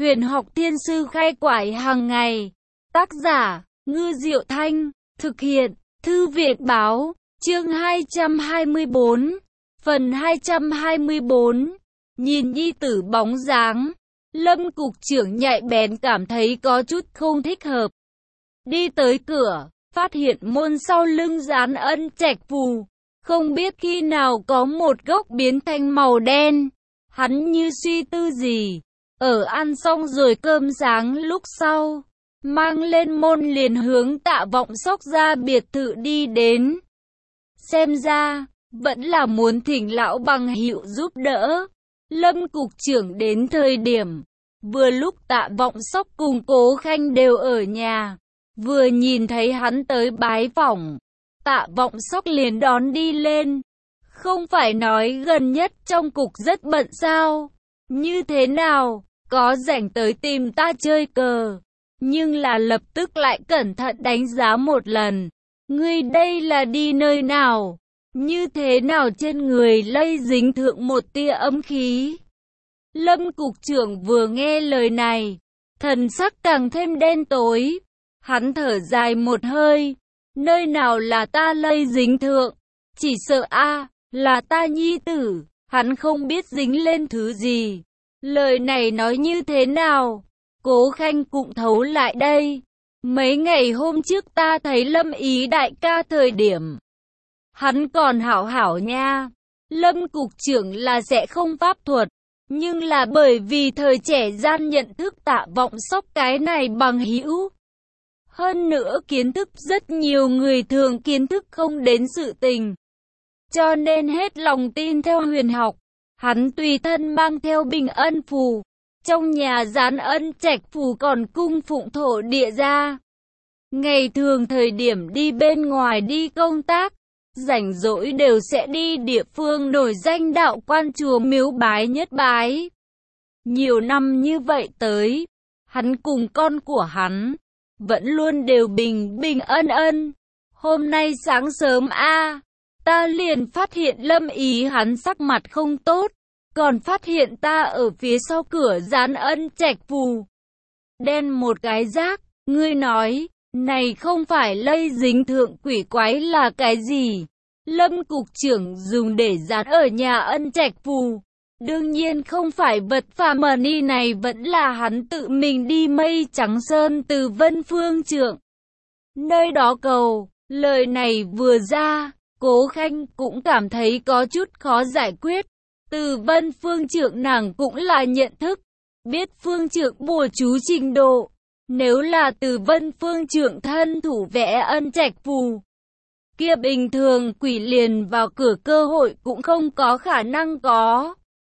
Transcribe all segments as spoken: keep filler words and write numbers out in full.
Huyền học thiên sư khai quải hàng ngày. Tác giả, Ngư Diệu Thanh. Thực hiện, Thư viện Báo. Chương hai trăm hai mươi bốn. Phần hai trăm hai mươi bốn. Nhìn nhi tử bóng dáng, Lâm cục trưởng nhạy bén cảm thấy có chút không thích hợp. Đi tới cửa, phát hiện môn sau lưng dán ân trạch phù. Không biết khi nào có một gốc biến thành màu đen. Hắn như suy tư gì. Ở ăn xong rồi cơm sáng lúc sau, mang lên môn liền hướng Tạ Vọng Sóc ra biệt thự đi đến. Xem ra, vẫn là muốn thỉnh lão bằng hữu giúp đỡ. Lâm cục trưởng đến thời điểm, vừa lúc Tạ Vọng Sóc cùng Cố Khanh đều ở nhà. Vừa nhìn thấy hắn tới bái phỏng, Tạ Vọng Sóc liền đón đi lên. Không phải nói gần nhất trong cục rất bận sao? Như thế nào, có rảnh tới tìm ta chơi cờ? Nhưng là lập tức lại cẩn thận đánh giá một lần. Ngươi đây là đi nơi nào? Như thế nào trên người lây dính thượng một tia âm khí? Lâm cục trưởng vừa nghe lời này, thần sắc càng thêm đen tối. Hắn thở dài một hơi. Nơi nào là ta lây dính thượng? Chỉ sợ a là ta nhi tử. Hắn không biết dính lên thứ gì. Lời này nói như thế nào? Cố Khanh cũng thấu lại đây. Mấy ngày hôm trước ta thấy Lâm Ý đại ca thời điểm, hắn còn hảo hảo nha. Lâm cục trưởng là sẽ không pháp thuật, nhưng là bởi vì thời trẻ gian nhận thức Tạ Vọng Sóc cái này bằng hữu. Hơn nữa kiến thức rất nhiều người thường kiến thức không đến sự tình. Cho nên hết lòng tin theo huyền học. Hắn tùy thân mang theo bình ân phù. Trong nhà dán ân trạch phù còn cung phụng thổ địa ra. Ngày thường thời điểm đi bên ngoài đi công tác, rảnh rỗi đều sẽ đi địa phương nổi danh đạo quan chùa miếu bái nhất bái. Nhiều năm như vậy tới, hắn cùng con của hắn vẫn luôn đều bình bình ân ân. Hôm nay sáng sớm a ta liền phát hiện Lâm Ý hắn sắc mặt không tốt, còn phát hiện ta ở phía sau cửa dán ân trạch phù. Đen một cái rác, ngươi nói, này không phải lây dính thượng quỷ quái là cái gì? Lâm cục trưởng dùng để dán ở nhà ân trạch phù. Đương nhiên không phải vật phàm ni này vẫn là hắn tự mình đi Mây Trắng Sơn từ Vân Phương Trượng. Nơi đó cầu, lời này vừa ra, Cố Khanh cũng cảm thấy có chút khó giải quyết. Từ Vân Phương Trượng nàng cũng là nhận thức, biết Phương Trượng bùa chú trình độ. Nếu là từ Vân Phương Trượng thân thủ vẽ ân trạch phù, kia bình thường quỷ liền vào cửa cơ hội cũng không có khả năng có.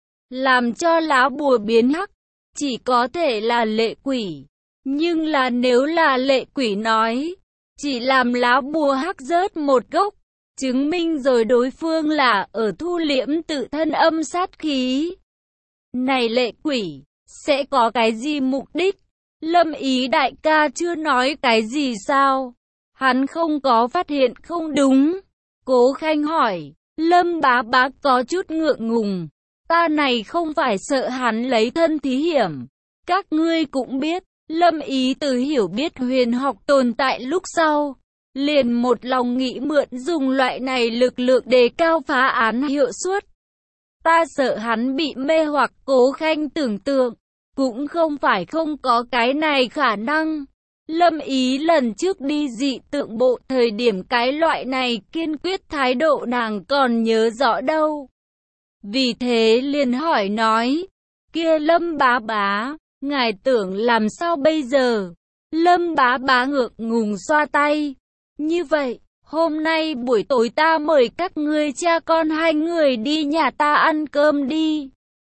Làm cho lá bùa biến hắc, chỉ có thể là lệ quỷ. Nhưng là nếu là lệ quỷ nói, chỉ làm lá bùa hắc rớt một gốc, chứng minh rồi đối phương là ở thu liễm tự thân âm sát khí. Này lệ quỷ, sẽ có cái gì mục đích? Lâm Ý đại ca chưa nói cái gì sao? Hắn không có phát hiện không đúng. Cố Khanh hỏi, Lâm bá bá có chút ngượng ngùng. Ta này không phải sợ hắn lấy thân thí hiểm. Các ngươi cũng biết, Lâm Ý từ hiểu biết huyền học tồn tại lúc sau, liền một lòng nghĩ mượn dùng loại này lực lượng đề cao phá án hiệu suất. Ta sợ hắn bị mê hoặc. Cố Khanh tưởng tượng, cũng không phải không có cái này khả năng. Lâm Ý lần trước đi dị tượng bộ thời điểm cái loại này kiên quyết thái độ nàng còn nhớ rõ đâu. Vì thế liền hỏi nói, kia Lâm bá bá, ngài tưởng làm sao bây giờ? Lâm bá bá ngượng ngùng xoa tay. Như vậy, hôm nay buổi tối ta mời các ngươi cha con hai người đi nhà ta ăn cơm đi.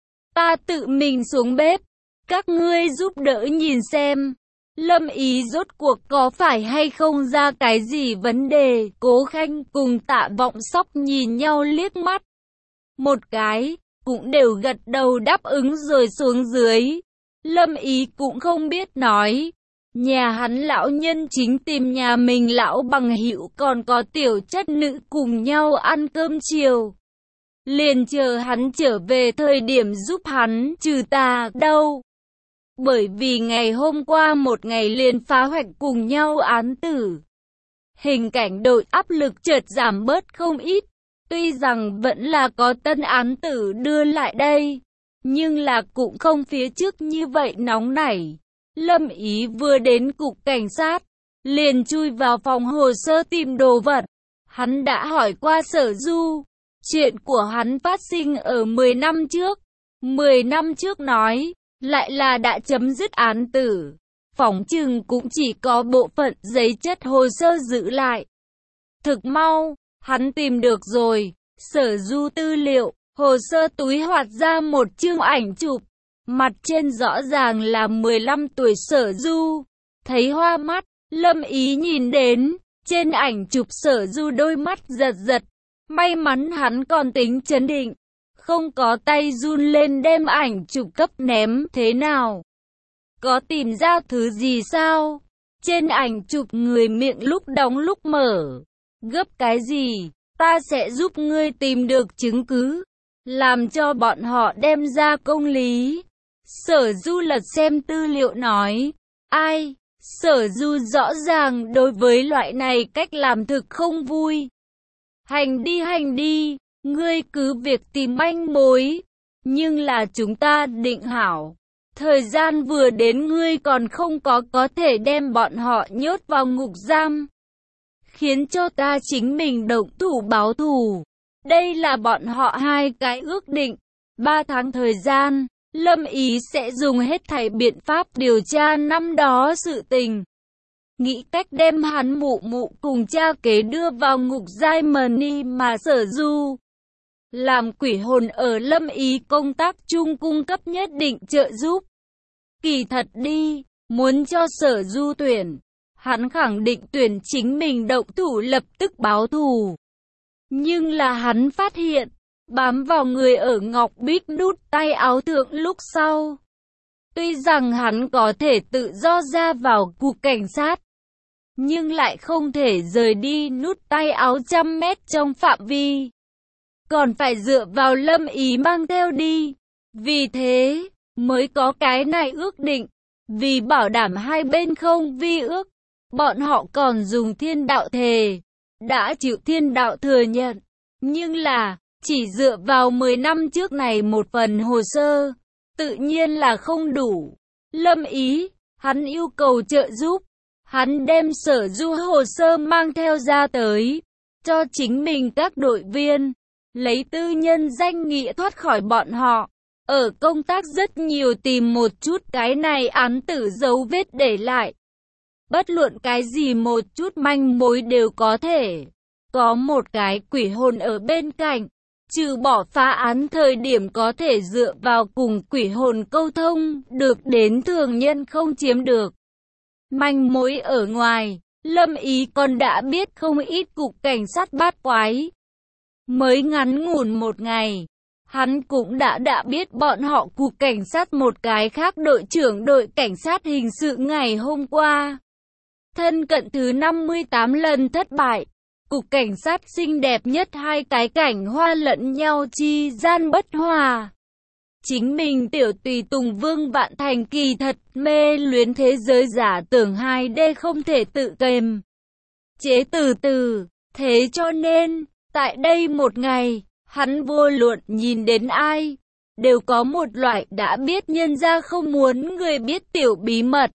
Ta tự mình xuống bếp, các ngươi giúp đỡ nhìn xem. Lâm Ý rốt cuộc có phải hay không ra cái gì vấn đề? Cố Khanh cùng Tạ Vọng Sóc nhìn nhau liếc mắt. Một cái, cũng đều gật đầu đáp ứng rồi xuống dưới. Lâm Ý cũng không biết nói. Nhà hắn lão nhân chính tìm nhà mình lão bằng hữu còn có tiểu chất nữ cùng nhau ăn cơm chiều. Liền chờ hắn trở về thời điểm giúp hắn trừ tà đâu. bởi vì ngày hôm qua một ngày liền phá hoạch cùng nhau án tử. Hình cảnh đội áp lực chợt giảm bớt không ít, tuy rằng vẫn là có tân án tử đưa lại đây, nhưng là cũng không phía trước như vậy nóng nảy. Lâm Ý vừa đến cục cảnh sát, liền chui vào phòng hồ sơ tìm đồ vật. Hắn đã hỏi qua Sở Du, chuyện của hắn phát sinh ở mười năm trước. mười năm trước nói, lại là đã chấm dứt án tử. Phỏng chừng cũng chỉ có bộ phận giấy chất hồ sơ giữ lại. Thực mau, hắn tìm được rồi, Sở Du tư liệu, hồ sơ túi hoạt ra một chương ảnh chụp. Mặt trên rõ ràng là mười lăm tuổi Sở Du. Thấy hoa mắt, Lâm Ý nhìn đến, trên ảnh chụp Sở Du đôi mắt giật giật. May mắn hắn còn tính trấn định, không có tay run lên đem ảnh chụp cấp ném. Thế nào? Có tìm ra thứ gì sao? Trên ảnh chụp người miệng lúc đóng lúc mở. Gấp cái gì? Ta sẽ giúp ngươi tìm được chứng cứ, làm cho bọn họ đem ra công lý. Sở Du lật xem tư liệu nói. Ai? Sở Du rõ ràng đối với loại này cách làm thực không vui. Hành đi hành đi, ngươi cứ việc tìm manh mối. Nhưng là chúng ta định hảo. Thời gian vừa đến ngươi còn không có có thể đem bọn họ nhốt vào ngục giam. Khiến cho ta chính mình động thủ báo thù. Đây là bọn họ hai cái ước định. Ba tháng thời gian, Lâm Ý sẽ dùng hết thảy biện pháp điều tra năm đó sự tình. Nghĩ cách đem hắn mụ mụ cùng cha kế đưa vào ngục giai mani mà Sở Du. Làm quỷ hồn ở Lâm Ý công tác chung cung cấp nhất định trợ giúp. Kỳ thật đi, muốn cho Sở Du tuyển, hắn khẳng định tuyển chính mình động thủ lập tức báo thù. Nhưng là hắn phát hiện, bám vào người ở ngọc bích nút tay áo thượng lúc sau. Tuy rằng hắn có thể tự do ra vào cục cảnh sát, nhưng lại không thể rời đi nút tay áo trăm mét trong phạm vi. Còn phải dựa vào Lâm Ý mang theo đi. Vì thế, mới có cái này ước định. Vì bảo đảm hai bên không vi ước, bọn họ còn dùng thiên đạo thề. Đã chịu thiên đạo thừa nhận. Nhưng là, chỉ dựa vào mười năm trước này một phần hồ sơ, tự nhiên là không đủ. Lâm Ý, hắn yêu cầu trợ giúp. Hắn đem Sở Du hồ sơ mang theo ra tới, cho chính mình các đội viên, lấy tư nhân danh nghĩa thoát khỏi bọn họ. Ở công tác rất nhiều tìm một chút cái này án tử dấu vết để lại. Bất luận cái gì một chút manh mối đều có thể. Có một cái quỷ hồn ở bên cạnh, trừ bỏ phá án thời điểm có thể dựa vào cùng quỷ hồn câu thông, được đến thường nhân không chiếm được. Manh mối ở ngoài, Lâm Ý còn đã biết không ít cục cảnh sát bát quái. Mới ngắn ngủn một ngày, hắn cũng đã đã biết bọn họ cục cảnh sát một cái khác đội trưởng đội cảnh sát hình sự ngày hôm qua. Thân cận thứ năm mươi tám lần thất bại, cục cảnh sát xinh đẹp nhất hai cái cảnh hoa lẫn nhau chi gian bất hòa. Chính mình tiểu tùy tùng Vương Vạn Thành kỳ thật mê luyến thế giới giả tưởng hai D không thể tự kềm chế từ từ. Thế cho nên, tại đây một ngày, hắn vô luận nhìn đến ai, đều có một loại đã biết nhân ra không muốn người biết tiểu bí mật.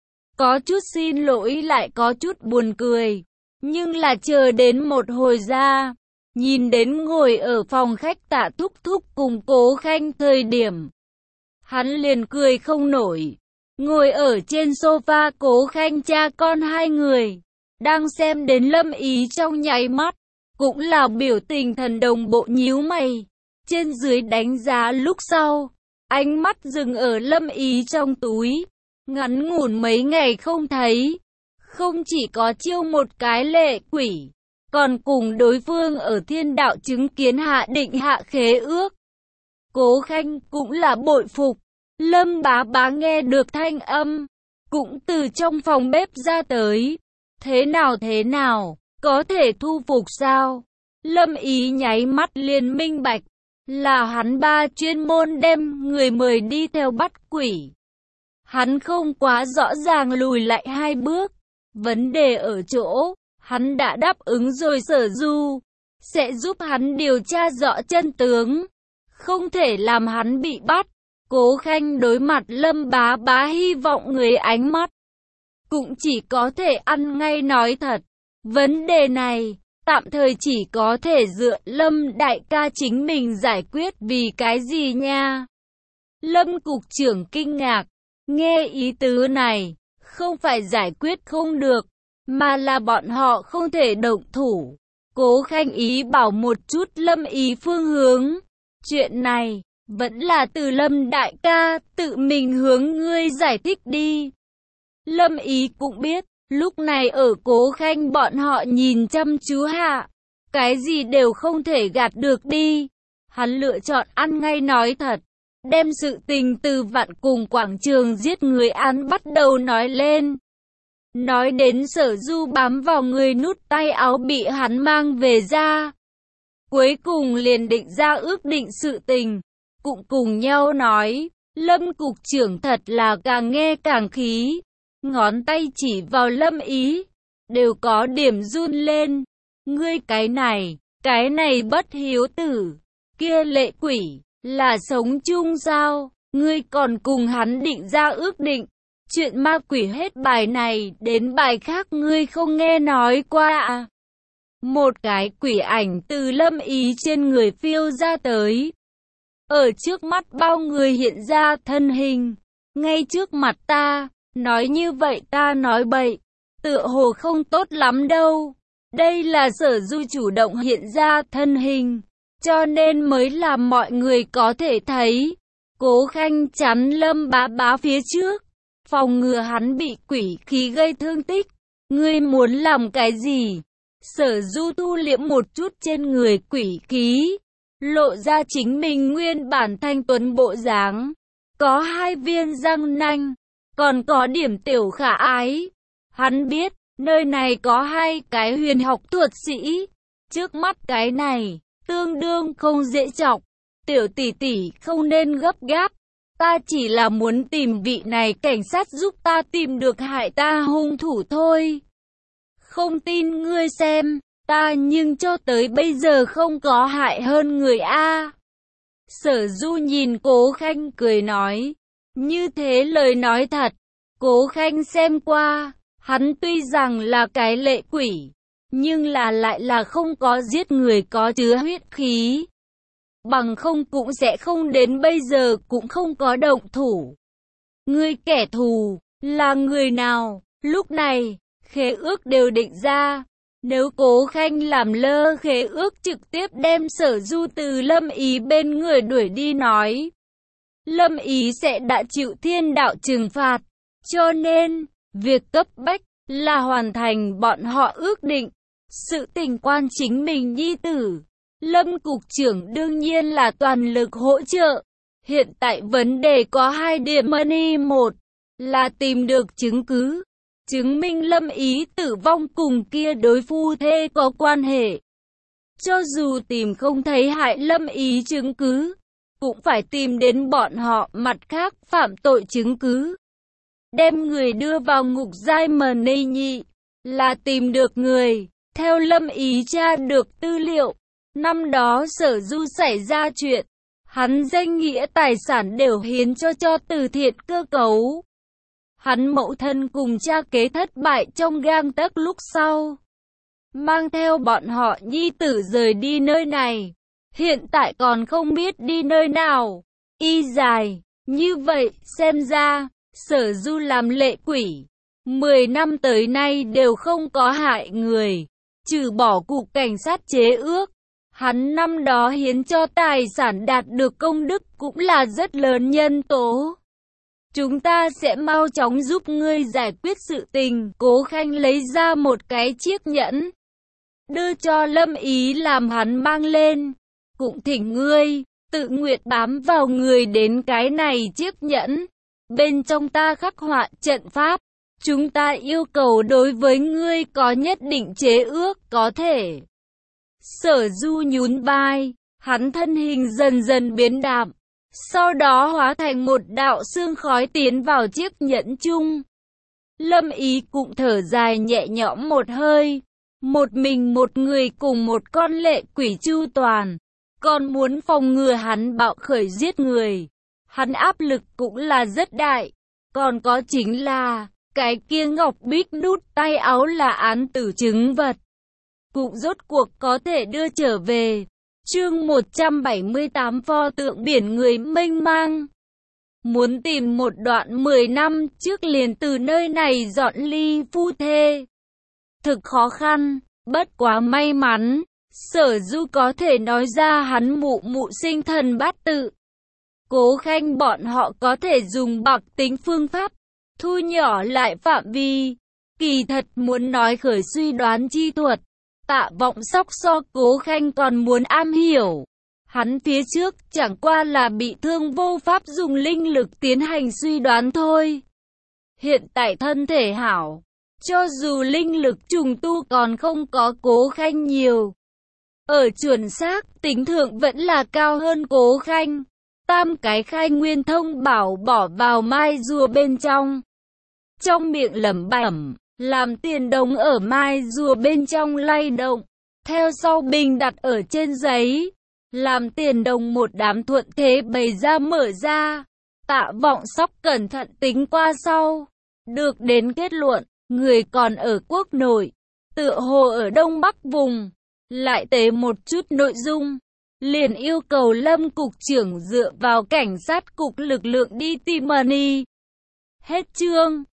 Có chút xin lỗi lại có chút buồn cười, nhưng là chờ đến một hồi ra, nhìn đến ngồi ở phòng khách Tạ Thúc Thúc cùng Cố Khanh thời điểm, hắn liền cười không nổi. Ngồi ở trên sofa Cố Khanh cha con hai người, đang xem đến Lâm Ý trong nháy mắt, cũng là biểu tình thần đồng bộ nhíu mày, trên dưới đánh giá lúc sau, ánh mắt dừng ở Lâm Ý trong túi, ngắn ngủn mấy ngày không thấy, không chỉ có chiêu một cái lệ quỷ, còn cùng đối phương ở thiên đạo chứng kiến hạ định hạ khế ước. Cố Khanh cũng là bội phục. Lâm bá bá nghe được thanh âm, cũng từ trong phòng bếp ra tới. Thế nào thế nào, có thể thu phục sao? Lâm Ý nháy mắt liền minh bạch, là hắn ba chuyên môn đem người mời đi theo bắt quỷ. Hắn không quá rõ ràng lùi lại hai bước. Vấn đề ở chỗ, hắn đã đáp ứng rồi Sở Du sẽ giúp hắn điều tra rõ chân tướng, không thể làm hắn bị bắt. Cố Khanh đối mặt Lâm Bá Bá hy vọng người ánh mắt, cũng chỉ có thể ăn ngay nói thật. Vấn đề này, tạm thời chỉ có thể dựa Lâm đại ca chính mình giải quyết. Vì cái gì nha? Lâm cục trưởng kinh ngạc, nghe ý tứ này, không phải giải quyết không được, mà là bọn họ không thể động thủ. Cố Khanh ý bảo một chút Lâm Ý phương hướng. Chuyện này, vẫn là từ Lâm đại ca, tự mình hướng ngươi giải thích đi. Lâm Ý cũng biết, lúc này ở Cố Khanh bọn họ nhìn chăm chú hạ, cái gì đều không thể gạt được đi. Hắn lựa chọn ăn ngay nói thật, đem sự tình từ Vạn cùng quảng trường giết người án bắt đầu nói lên. Nói đến Sở Du bám vào người nút tay áo bị hắn mang về ra. Cuối cùng liền định ra ước định sự tình, cũng cùng nhau nói. Lâm cục trưởng thật là càng nghe càng khí, ngón tay chỉ vào Lâm Ý, đều có điểm run lên. Ngươi cái này, cái này bất hiếu tử, kia lệ quỷ, là sống chung sao? Ngươi còn cùng hắn định ra ước định. Chuyện ma quỷ hết bài này đến bài khác ngươi không nghe nói qua à? Một cái quỷ ảnh từ Lâm Ý trên người phiêu ra tới. Ở trước mắt bao người hiện ra thân hình. Ngay trước mặt ta, nói như vậy ta nói bậy, tựa hồ không tốt lắm đâu. Đây là Sở Du chủ động hiện ra thân hình, cho nên mới làm mọi người có thể thấy. Cố Khanh chắn Lâm Bá Bá phía trước, phòng ngừa hắn bị quỷ khí gây thương tích. Ngươi muốn làm cái gì? Sở Du thu liễm một chút trên người quỷ khí, lộ ra chính mình nguyên bản thanh tuấn bộ dáng, có hai viên răng nanh, còn có điểm tiểu khả ái. Hắn biết, nơi này có hai cái huyền học thuật sĩ, trước mắt cái này, tương đương không dễ chọc. Tiểu tỷ tỷ không nên gấp gáp, ta chỉ là muốn tìm vị này cảnh sát giúp ta tìm được hại ta hung thủ thôi. Không tin ngươi xem, ta nhưng cho tới bây giờ không có hại hơn người a. Sở Du nhìn Cố Khanh cười nói, như thế lời nói thật. Cố Khanh xem qua, hắn tuy rằng là cái lệ quỷ, nhưng là lại là không có giết người có chứa huyết khí. Bằng không cũng sẽ không đến bây giờ cũng không có động thủ. Ngươi kẻ thù, là người nào? Lúc này, khế ước đều định ra. Nếu Cố Khanh làm lơ khế ước trực tiếp đem Sở Du từ Lâm Ý bên người đuổi đi nói, Lâm Ý sẽ đã chịu thiên đạo trừng phạt. Cho nên, việc cấp bách là hoàn thành bọn họ ước định. Sự tình quan chính mình nhi tử, Lâm cục trưởng đương nhiên là toàn lực hỗ trợ. Hiện tại vấn đề có hai điểm money. Một là tìm được chứng cứ, chứng minh Lâm Ý tử vong cùng kia đối phu thê có quan hệ. Cho dù tìm không thấy hại Lâm Ý chứng cứ, cũng phải tìm đến bọn họ mặt khác phạm tội chứng cứ. Đem người đưa vào ngục giai money. Nhị là tìm được người. Theo Lâm Ý tra được tư liệu, năm đó Sở Du xảy ra chuyện, hắn danh nghĩa tài sản đều hiến cho cho từ thiện cơ cấu. Hắn mẫu thân cùng cha kế thất bại trong gang tấc lúc sau, mang theo bọn họ nhi tử rời đi nơi này, hiện tại còn không biết đi nơi nào. Y dài, như vậy xem ra, Sở Du làm lệ quỷ, mười năm tới nay đều không có hại người, trừ bỏ cục cảnh sát chế ước. Hắn năm đó hiến cho tài sản đạt được công đức cũng là rất lớn nhân tố. Chúng ta sẽ mau chóng giúp ngươi giải quyết sự tình. Cố Khanh lấy ra một cái chiếc nhẫn, đưa cho Lâm Ý làm hắn mang lên. Cũng thỉnh ngươi, tự nguyện bám vào người đến cái này chiếc nhẫn. Bên trong ta khắc họa trận pháp. Chúng ta yêu cầu đối với ngươi có nhất định chế ước có thể. Sở Du nhún vai, hắn thân hình dần dần biến đạm, sau đó hóa thành một đạo xương khói tiến vào chiếc nhẫn chung. Lâm Ý cũng thở dài nhẹ nhõm một hơi, một mình một người cùng một con lệ quỷ chu toàn, còn muốn phòng ngừa hắn bạo khởi giết người. Hắn áp lực cũng là rất đại, còn có chính là, cái kia ngọc bích nút tay áo là án tử chứng vật. Cũng rốt cuộc có thể đưa trở về. Chương một trăm bảy mươi tám pho tượng biển người mênh mang. Muốn tìm một đoạn mười năm trước liền từ nơi này dọn ly phu thê. Thực khó khăn, bất quá may mắn, Sở Du có thể nói ra hắn mụ mụ sinh thần bát tự. Cố Khanh bọn họ có thể dùng bạc tính phương pháp, thu nhỏ lại phạm vi. Kỳ thật muốn nói khởi suy đoán chi thuật, Tạ Vọng Sóc so Cố Khanh còn muốn am hiểu. Hắn phía trước chẳng qua là bị thương vô pháp dùng linh lực tiến hành suy đoán thôi. Hiện tại thân thể hảo, cho dù linh lực trùng tu còn không có Cố Khanh nhiều, ở chuẩn xác tính thượng vẫn là cao hơn Cố Khanh. Tam cái khai nguyên thông bảo bỏ vào mai rùa bên trong, trong miệng lẩm bẩm, làm tiền đồng ở mai rùa bên trong lay động, theo sau bình đặt ở trên giấy, làm tiền đồng một đám thuận thế bày ra mở ra. Tạ Vọng Sóc cẩn thận tính qua sau, được đến kết luận, người còn ở quốc nội, tựa hồ ở đông bắc vùng, lại tế một chút nội dung, liền yêu cầu Lâm cục trưởng dựa vào cảnh sát cục lực lượng đi tìm money. Hết chương.